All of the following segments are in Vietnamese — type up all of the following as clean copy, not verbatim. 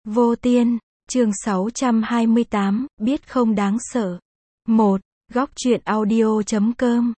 Vô Tiên, chương 628, biết không đáng sợ. 1. Góc truyện audio.com.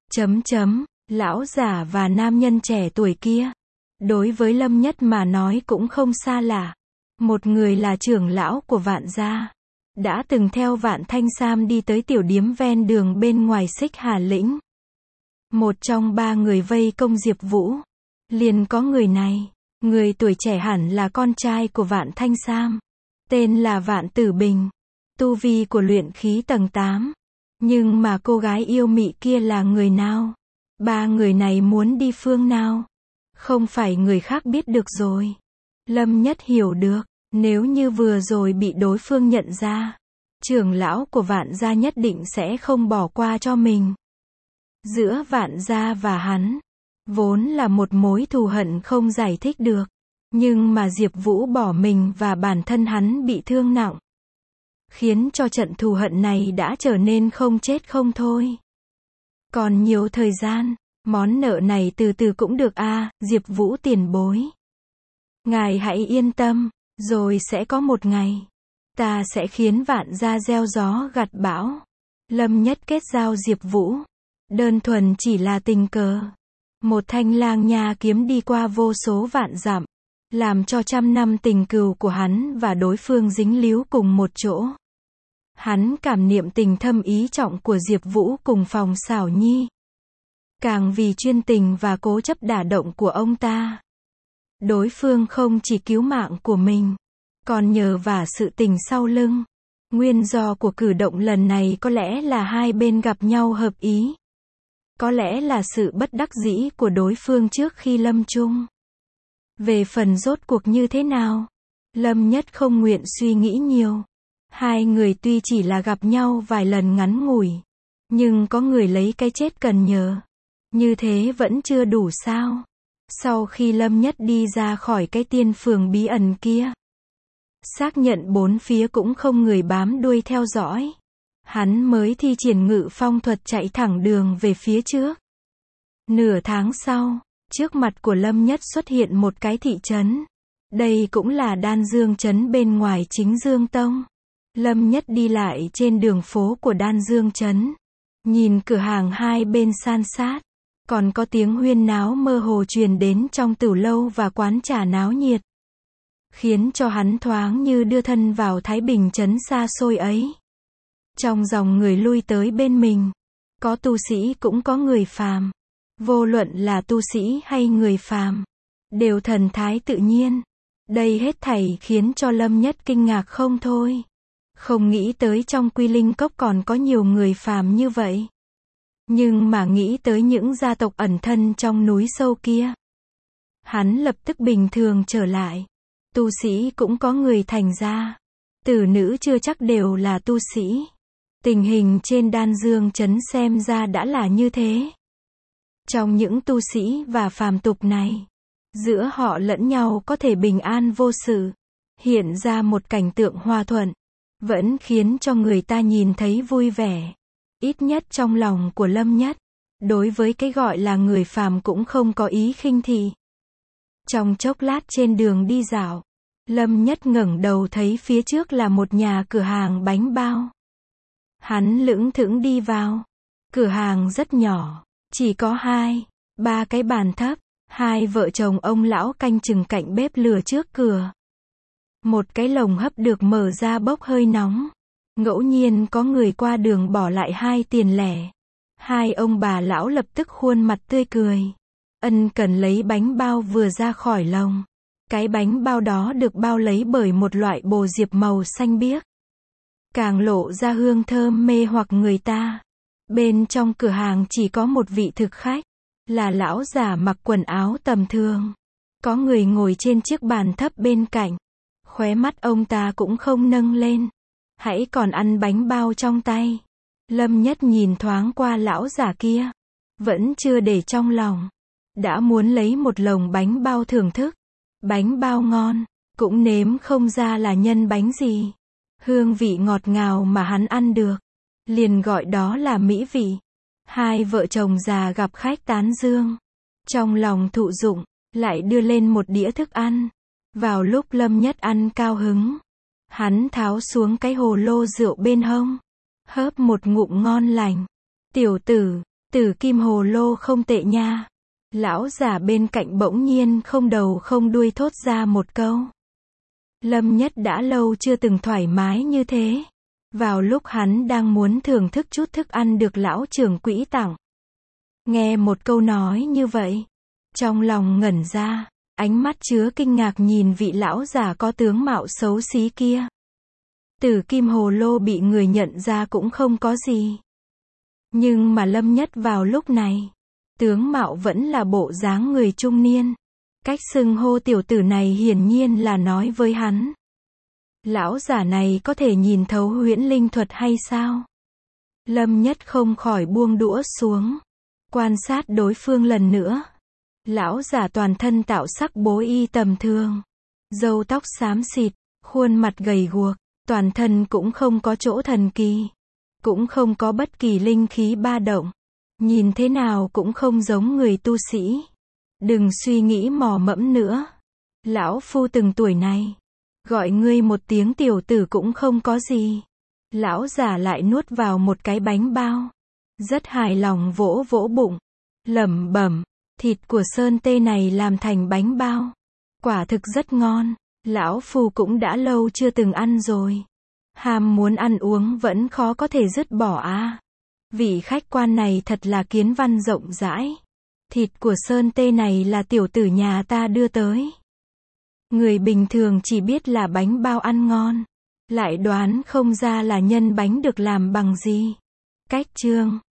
Lão giả và nam nhân trẻ tuổi kia. Đối với Lâm Nhất mà nói cũng không xa lạ. Một người là trưởng lão của Vạn gia. Đã từng theo Vạn Thanh Sam đi tới tiểu điếm ven đường bên ngoài Xích Hà Lĩnh. Một trong ba người vây công Diệp Vũ. Liền có người này. Người tuổi trẻ hẳn là con trai của Vạn Thanh Sam. Tên là Vạn Tử Bình. Tu vi của luyện khí tầng 8. Nhưng mà cô gái yêu mị kia là người nào? Ba người này muốn đi phương nào? Không phải người khác biết được rồi. Lâm Nhất hiểu được, nếu như vừa rồi bị đối phương nhận ra, trưởng lão của Vạn gia nhất định sẽ không bỏ qua cho mình. Giữa Vạn gia và hắn, vốn là một mối thù hận không giải thích được. Nhưng mà Diệp Vũ bỏ mình và bản thân hắn bị thương nặng, khiến cho trận thù hận này đã trở nên không chết không thôi. Còn nhiều thời gian, món nợ này từ từ cũng được Diệp Vũ tiền bối. Ngài hãy yên tâm, rồi sẽ có một ngày, ta sẽ khiến Vạn gia gieo gió gặt bão. Lâm Nhất kết giao Diệp Vũ, đơn thuần chỉ là tình cờ. Một thanh lang nha kiếm đi qua vô số vạn dặm, làm cho trăm năm tình cừu của hắn và đối phương dính líu cùng một chỗ. Hắn cảm niệm tình thâm ý trọng của Diệp Vũ cùng Phòng Xảo Nhi. Càng vì chuyên tình và cố chấp đả động của ông ta. Đối phương không chỉ cứu mạng của mình, còn nhờ vả sự tình sau lưng. Nguyên do của cử động lần này có lẽ là hai bên gặp nhau hợp ý. Có lẽ là sự bất đắc dĩ của đối phương trước khi lâm chung. Về phần rốt cuộc như thế nào, Lâm Nhất không nguyện suy nghĩ nhiều. Hai người tuy chỉ là gặp nhau vài lần ngắn ngủi, nhưng có người lấy cái chết cần nhờ. Như thế vẫn chưa đủ sao? Sau khi Lâm Nhất đi ra khỏi cái tiên phường bí ẩn kia, xác nhận bốn phía cũng không người bám đuôi theo dõi, hắn mới thi triển Ngự Phong thuật chạy thẳng đường về phía trước. Nửa tháng sau, trước mặt của Lâm Nhất xuất hiện một cái thị trấn. Đây cũng là Đan Dương trấn bên ngoài Chính Dương Tông. Lâm Nhất đi lại trên đường phố của Đan Dương trấn, nhìn cửa hàng hai bên san sát, còn có tiếng huyên náo mơ hồ truyền đến trong tửu lâu và quán trà náo nhiệt, khiến cho hắn thoáng như đưa thân vào Thái Bình trấn xa xôi ấy. Trong dòng người lui tới bên mình, có tu sĩ cũng có người phàm. Vô luận là tu sĩ hay người phàm, đều thần thái tự nhiên. Đây hết thảy khiến cho Lâm Nhất kinh ngạc không thôi. Không nghĩ tới trong Quy Linh Cốc còn có nhiều người phàm như vậy. Nhưng mà nghĩ tới những gia tộc ẩn thân trong núi sâu kia, hắn lập tức bình thường trở lại. Tu sĩ cũng có người thành ra, tử nữ chưa chắc đều là tu sĩ. Tình hình trên Đan Dương trấn xem ra đã là như thế. Trong những tu sĩ và phàm tục này, giữa họ lẫn nhau có thể bình an vô sự, hiện ra một cảnh tượng hòa thuận, vẫn khiến cho người ta nhìn thấy vui vẻ. Ít nhất trong lòng của Lâm Nhất, đối với cái gọi là người phàm cũng không có ý khinh thị. Trong chốc lát trên đường đi dạo, Lâm Nhất ngẩng đầu thấy phía trước là một nhà cửa hàng bánh bao. Hắn lững thững đi vào. Cửa hàng rất nhỏ, chỉ có 2-3 cái bàn thấp, hai vợ chồng ông lão canh chừng cạnh bếp lửa trước cửa. Một cái lồng hấp được mở ra bốc hơi nóng. Ngẫu nhiên có người qua đường bỏ lại 2 tiền lẻ. Hai ông bà lão lập tức khuôn mặt tươi cười, ân cần lấy bánh bao vừa ra khỏi lồng. Cái bánh bao đó được bao lấy bởi một loại bồ diệp màu xanh biếc, càng lộ ra hương thơm mê hoặc người ta. Bên trong cửa hàng chỉ có một vị thực khách, là lão già mặc quần áo tầm thường. Có người ngồi trên chiếc bàn thấp bên cạnh, khóe mắt ông ta cũng không nâng lên, hãy còn ăn bánh bao trong tay. Lâm Nhất nhìn thoáng qua lão già kia, vẫn chưa để trong lòng, đã muốn lấy một lồng bánh bao thưởng thức. Bánh bao ngon, cũng nếm không ra là nhân bánh gì. Hương vị ngọt ngào mà hắn ăn được, liền gọi đó là mỹ vị. Hai vợ chồng già gặp khách tán dương, trong lòng thụ dụng, lại đưa lên một đĩa thức ăn. Vào lúc Lâm Nhất ăn cao hứng, hắn tháo xuống cái hồ lô rượu bên hông, hớp một ngụm ngon lành. Tiểu tử, tử kim hồ lô không tệ nha. Lão giả bên cạnh bỗng nhiên không đầu không đuôi thốt ra một câu. Lâm Nhất đã lâu chưa từng thoải mái như thế. Vào lúc hắn đang muốn thưởng thức chút thức ăn được lão trưởng quỹ tặng. Nghe một câu nói như vậy, trong lòng ngẩn ra, ánh mắt chứa kinh ngạc nhìn vị lão giả có tướng mạo xấu xí kia. Tử kim hồ lô bị người nhận ra cũng không có gì. Nhưng mà Lâm Nhất vào lúc này, tướng mạo vẫn là bộ dáng người trung niên. Cách xưng hô tiểu tử này hiển nhiên là nói với hắn. Lão giả này có thể nhìn thấu huyễn linh thuật hay sao? Lâm Nhất không khỏi buông đũa xuống, quan sát đối phương lần nữa. Lão giả toàn thân tạo sắc bố y tầm thường, râu tóc xám xịt, khuôn mặt gầy guộc, toàn thân cũng không có chỗ thần kỳ, cũng không có bất kỳ linh khí ba động, nhìn thế nào cũng không giống người tu sĩ. Đừng suy nghĩ mò mẫm nữa. Lão phu từng tuổi này, gọi ngươi một tiếng tiểu tử cũng không có gì. Lão giả lại nuốt vào một cái bánh bao, rất hài lòng vỗ vỗ bụng, lẩm bẩm, thịt của sơn tê này làm thành bánh bao, quả thực rất ngon. Lão phu cũng đã lâu chưa từng ăn rồi. Ham muốn ăn uống vẫn khó có thể dứt bỏ à. Vị khách quan này thật là kiến văn rộng rãi. Thịt của sơn tê này là tiểu tử nhà ta đưa tới. Người bình thường chỉ biết là bánh bao ăn ngon, lại đoán không ra là nhân bánh được làm bằng gì. Cách chương